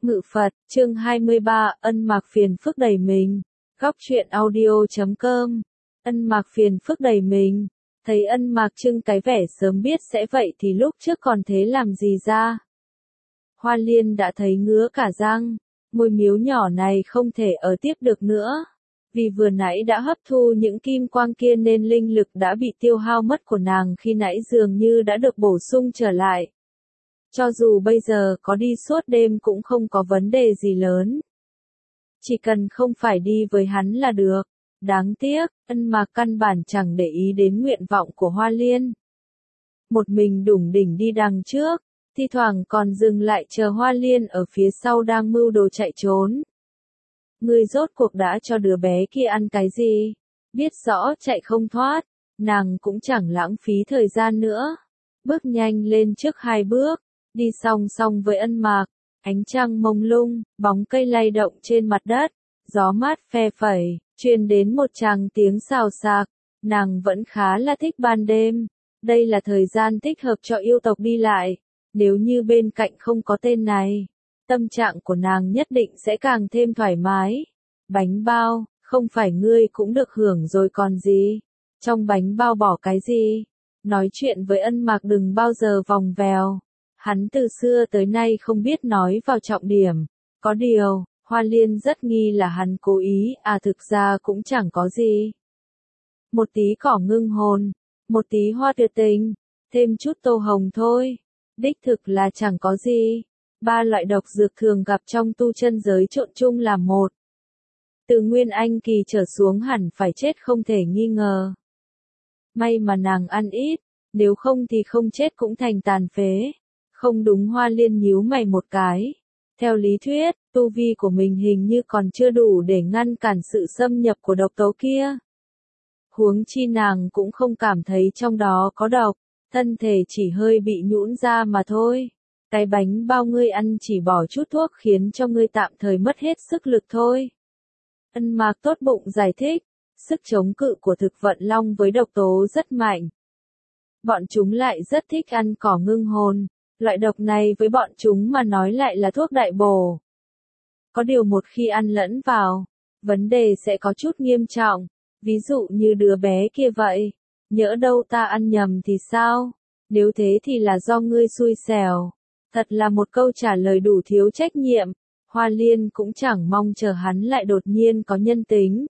Ngự Phật, chương 23, ân mạc phiền phức đầy mình. Góc truyện audio.com. Ân mạc phiền phức đầy mình. Thấy ân mạc trưng cái vẻ sớm biết sẽ vậy thì lúc trước còn thế làm gì ra. Hoa Liên đã thấy ngứa cả răng. Ngôi miếu nhỏ này không thể ở tiếp được nữa. Vì vừa nãy đã hấp thu những kim quang kia nên linh lực đã bị tiêu hao mất của nàng khi nãy dường như đã được bổ sung trở lại. Cho dù bây giờ có đi suốt đêm cũng không có vấn đề gì lớn. Chỉ cần không phải đi với hắn là được. Đáng tiếc, ân mạc căn bản chẳng để ý đến nguyện vọng của Hoa Liên. Một mình đủng đỉnh đi đằng trước, thi thoảng còn dừng lại chờ Hoa Liên ở phía sau đang mưu đồ chạy trốn. Ngươi rốt cuộc đã cho đứa bé kia ăn cái gì? Biết rõ chạy không thoát, nàng cũng chẳng lãng phí thời gian nữa. Bước nhanh lên trước 2 bước. Đi song song với ân mạc, ánh trăng mông lung, bóng cây lay động trên mặt đất, gió mát phe phẩy, truyền đến một tràng tiếng xào xạc, nàng vẫn khá là thích ban đêm, đây là thời gian thích hợp cho yêu tộc đi lại, nếu như bên cạnh không có tên này, tâm trạng của nàng nhất định sẽ càng thêm thoải mái. Bánh bao, không phải ngươi cũng được hưởng rồi còn gì, trong bánh bao bỏ cái gì, nói chuyện với ân mạc đừng bao giờ vòng vèo. Hắn từ xưa tới nay không biết nói vào trọng điểm. Có điều, Hoa Liên rất nghi là hắn cố ý, thực ra cũng chẳng có gì. Một tí cỏ ngưng hồn, một tí hoa tuyệt tình, thêm chút tô hồng thôi. Đích thực là chẳng có gì. 3 loại độc dược thường gặp trong tu chân giới trộn chung làm một. Từ Nguyên Anh kỳ trở xuống hẳn phải chết không thể nghi ngờ. May mà nàng ăn ít, nếu không thì không chết cũng thành tàn phế. Không đúng, Hoa Liên nhíu mày một cái. Theo lý thuyết, tu vi của mình hình như còn chưa đủ để ngăn cản sự xâm nhập của độc tố kia. Huống chi nàng cũng không cảm thấy trong đó có độc, thân thể chỉ hơi bị nhũn ra mà thôi. Cái bánh bao ngươi ăn chỉ bỏ chút thuốc khiến cho ngươi tạm thời mất hết sức lực thôi. Ân mạc tốt bụng giải thích, sức chống cự của thực vận long với độc tố rất mạnh. Bọn chúng lại rất thích ăn cỏ ngưng hồn. Loại độc này với bọn chúng mà nói lại là thuốc đại bổ. Có điều một khi ăn lẫn vào, vấn đề sẽ có chút nghiêm trọng, ví dụ như đứa bé kia vậy. Nhỡ đâu ta ăn nhầm thì sao? Nếu thế thì là do ngươi xui xẻo. Thật là một câu trả lời đủ thiếu trách nhiệm. Hoa Liên cũng chẳng mong chờ hắn lại đột nhiên có nhân tính.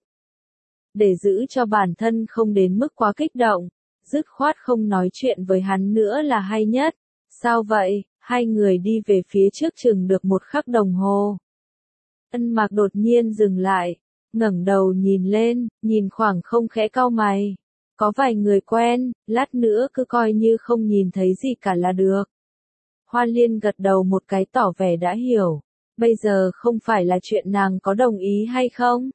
Để giữ cho bản thân không đến mức quá kích động, dứt khoát không nói chuyện với hắn nữa là hay nhất. Sao vậy? Hai người đi về phía trước chừng được 1 khắc đồng hồ. Ân mạc đột nhiên dừng lại, ngẩng đầu nhìn lên, nhìn khoảng không khẽ cau mày. Có vài người quen, lát nữa cứ coi như không nhìn thấy gì cả là được. Hoa Liên gật đầu một cái tỏ vẻ đã hiểu. Bây giờ không phải là chuyện nàng có đồng ý hay không,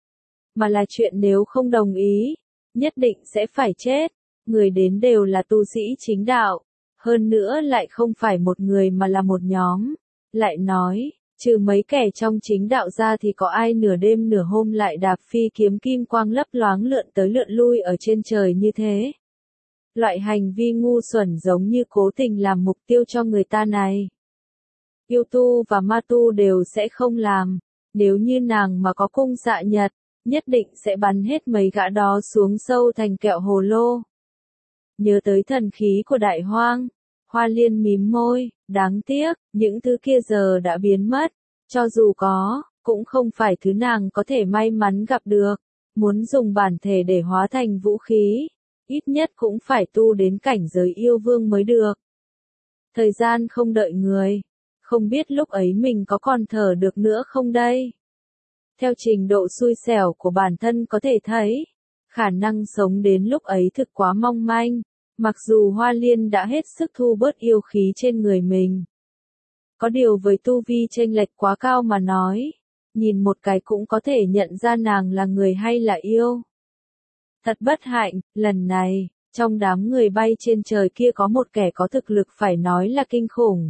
mà là chuyện nếu không đồng ý, nhất định sẽ phải chết. Người đến đều là tu sĩ chính đạo. Hơn nữa lại không phải một người mà là một nhóm. Lại nói, trừ mấy kẻ trong chính đạo ra thì có ai nửa đêm nửa hôm lại đạp phi kiếm kim quang lấp loáng lượn tới lượn lui ở trên trời như thế. Loại hành vi ngu xuẩn giống như cố tình làm mục tiêu cho người ta này. Yêu tu và ma tu đều sẽ không làm. Nếu như nàng mà có cung dạ nhật, nhất định sẽ bắn hết mấy gã đó xuống sâu thành kẹo hồ lô. Nhớ tới thần khí của đại hoang. Hoa Liên mím môi, đáng tiếc, những thứ kia giờ đã biến mất. Cho dù có, cũng không phải thứ nàng có thể may mắn gặp được. Muốn dùng bản thể để hóa thành vũ khí, ít nhất cũng phải tu đến cảnh giới yêu vương mới được. Thời gian không đợi người, không biết lúc ấy mình có còn thở được nữa không đây? Theo trình độ xui xẻo của bản thân có thể thấy, khả năng sống đến lúc ấy thực quá mong manh. Mặc dù Hoa Liên đã hết sức thu bớt yêu khí trên người mình. Có điều với tu vi chênh lệch quá cao mà nói, nhìn một cái cũng có thể nhận ra nàng là người hay là yêu. Thật bất hạnh, lần này, trong đám người bay trên trời kia có một kẻ có thực lực phải nói là kinh khủng.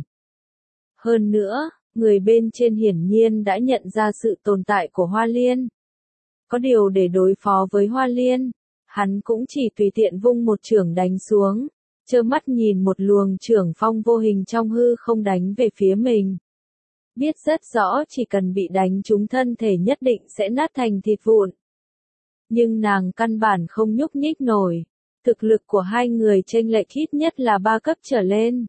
Hơn nữa, người bên trên hiển nhiên đã nhận ra sự tồn tại của Hoa Liên. Có điều để đối phó với Hoa Liên, hắn cũng chỉ tùy tiện vung một chưởng đánh xuống, trơ mắt nhìn một luồng chưởng phong vô hình trong hư không đánh về phía mình. biết rất rõ chỉ cần bị đánh trúng thân thể nhất định sẽ nát thành thịt vụn. Nhưng nàng căn bản không nhúc nhích nổi. Thực lực của hai người chênh lệch ít nhất là 3 cấp trở lên.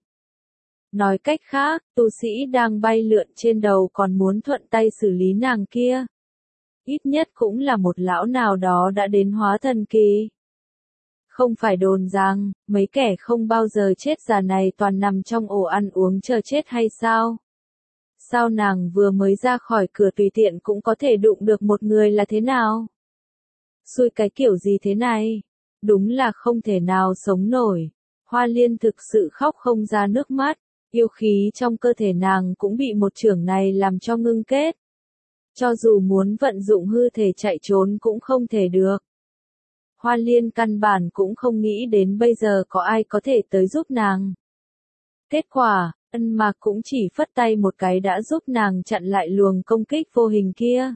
Nói cách khác, tu sĩ đang bay lượn trên đầu còn muốn thuận tay xử lý nàng kia. Ít nhất cũng là một lão nào đó đã đến hóa thần kỳ. Không phải đồn rằng, mấy kẻ không bao giờ chết già này toàn nằm trong ổ ăn uống chờ chết hay sao? Sao nàng vừa mới ra khỏi cửa tùy tiện cũng có thể đụng được một người là thế nào? Xui cái kiểu gì thế này? Đúng là không thể nào sống nổi. Hoa Liên thực sự khóc không ra nước mắt, yêu khí trong cơ thể nàng cũng bị một chưởng này làm cho ngưng kết. Cho dù muốn vận dụng hư thể chạy trốn cũng không thể được. Hoa Liên căn bản cũng không nghĩ đến bây giờ có ai có thể tới giúp nàng. Kết quả, Ân Mạc cũng chỉ phất tay một cái đã giúp nàng chặn lại luồng công kích vô hình kia.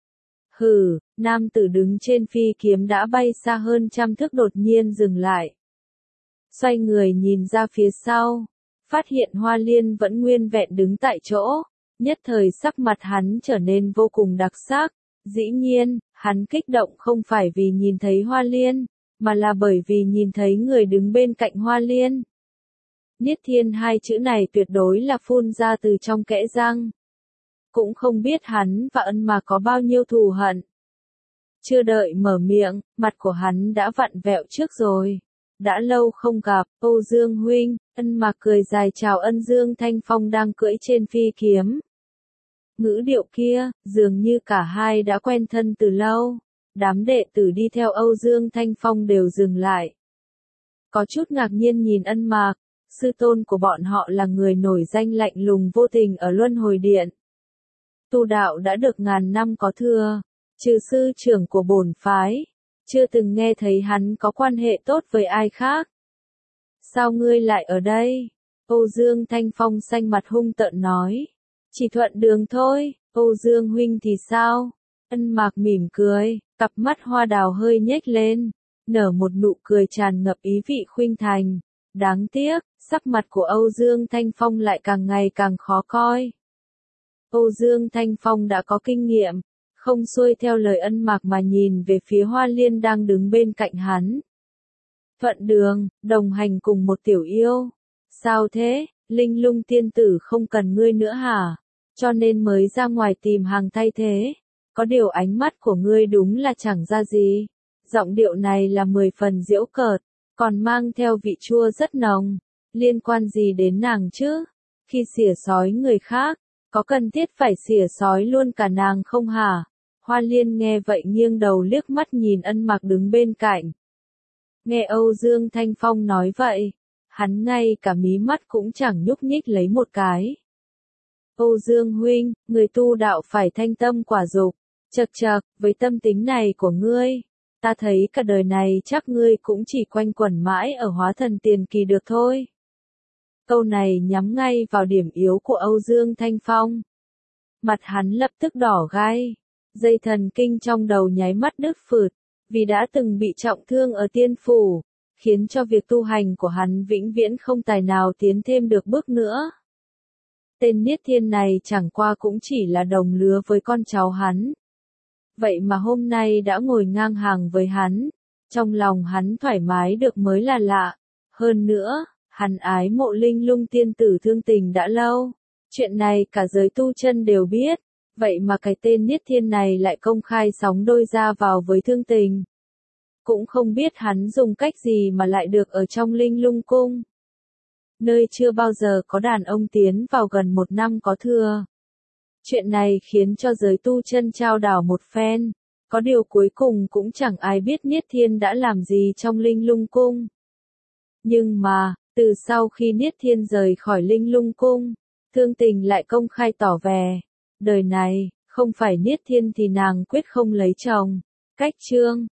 Hừ, nam tử đứng trên phi kiếm đã bay xa hơn 100 thước đột nhiên dừng lại. Xoay người nhìn ra phía sau, phát hiện Hoa Liên vẫn nguyên vẹn đứng tại chỗ, nhất thời sắc mặt hắn trở nên vô cùng đặc sắc. Dĩ nhiên, hắn kích động không phải vì nhìn thấy Hoa Liên, mà là bởi vì nhìn thấy người đứng bên cạnh Hoa Liên. Niết Thiên hai chữ này tuyệt đối là phun ra từ trong kẽ răng. Cũng không biết hắn và Ân Mạc có bao nhiêu thù hận. Chưa đợi mở miệng, mặt của hắn đã vặn vẹo trước rồi. Đã lâu không gặp, Âu Dương huynh. Ân Mạc cười dài chào Ân Dương Thanh Phong đang cưỡi trên phi kiếm. Ngữ điệu kia, dường như cả hai đã quen thân từ lâu. Đám đệ tử đi theo Âu Dương Thanh Phong đều dừng lại. Có chút ngạc nhiên nhìn Ân Mạc, sư tôn của bọn họ là người nổi danh lạnh lùng vô tình ở Luân Hồi Điện. Tu đạo đã được ngàn năm có thừa, trừ sư trưởng của bổn phái, chưa từng nghe thấy hắn có quan hệ tốt với ai khác. Sao ngươi lại ở đây? Âu Dương Thanh Phong xanh mặt hung tợn nói. Chỉ thuận đường thôi, Âu Dương huynh thì sao? Ân Mạc mỉm cười, cặp mắt hoa đào hơi nhếch lên, nở một nụ cười tràn ngập ý vị khuynh thành. Đáng tiếc, sắc mặt của Âu Dương Thanh Phong lại càng ngày càng khó coi. Âu Dương Thanh Phong đã có kinh nghiệm, không xuôi theo lời Ân Mạc mà nhìn về phía Hoa Liên đang đứng bên cạnh hắn. Thuận đường, đồng hành cùng một tiểu yêu. Sao thế, Linh Lung tiên tử không cần ngươi nữa hả? Cho nên mới ra ngoài tìm hàng thay thế. Có điều ánh mắt của ngươi đúng là chẳng ra gì. Giọng điệu này là 10 phần giễu cợt, còn mang theo vị chua rất nồng. Liên quan gì đến nàng chứ? Khi xỉa sói người khác, có cần thiết phải xỉa sói luôn cả nàng không hả? Hoa Liên nghe vậy nghiêng đầu liếc mắt nhìn Ân Mạc đứng bên cạnh. Nghe Âu Dương Thanh Phong nói vậy, hắn ngay cả mí mắt cũng chẳng nhúc nhích lấy một cái. Âu Dương huynh, người tu đạo phải thanh tâm quả dục. Chậc chậc, với tâm tính này của ngươi, ta thấy cả đời này chắc ngươi cũng chỉ quanh quẩn mãi ở hóa thần tiền kỳ được thôi. Câu này nhắm ngay vào điểm yếu của Âu Dương Thanh Phong. Mặt hắn lập tức đỏ gai, dây thần kinh trong đầu nháy mắt đứt phượt, vì đã từng bị trọng thương ở tiên phủ, khiến cho việc tu hành của hắn vĩnh viễn không tài nào tiến thêm được bước nữa. Tên Niết Thiên này chẳng qua cũng chỉ là đồng lứa với con cháu hắn. Vậy mà hôm nay đã ngồi ngang hàng với hắn, trong lòng hắn thoải mái được mới là lạ. Hơn nữa, hắn ái mộ Linh Lung tiên tử thương tình đã lâu. Chuyện này cả giới tu chân đều biết, vậy mà cái tên Niết Thiên này lại công khai sóng đôi ra vào với thương tình. Cũng không biết hắn dùng cách gì mà lại được ở trong Linh Lung cung. Nơi chưa bao giờ có đàn ông tiến vào gần 1 năm có thừa. Chuyện này khiến cho giới tu chân chao đảo một phen. Có điều cuối cùng cũng chẳng ai biết Niết Thiên đã làm gì trong Linh Lung cung. Nhưng mà, từ sau khi Niết Thiên rời khỏi Linh Lung cung, thương tình lại công khai tỏ vẻ. Đời này, không phải Niết Thiên thì nàng quyết không lấy chồng. Cách chương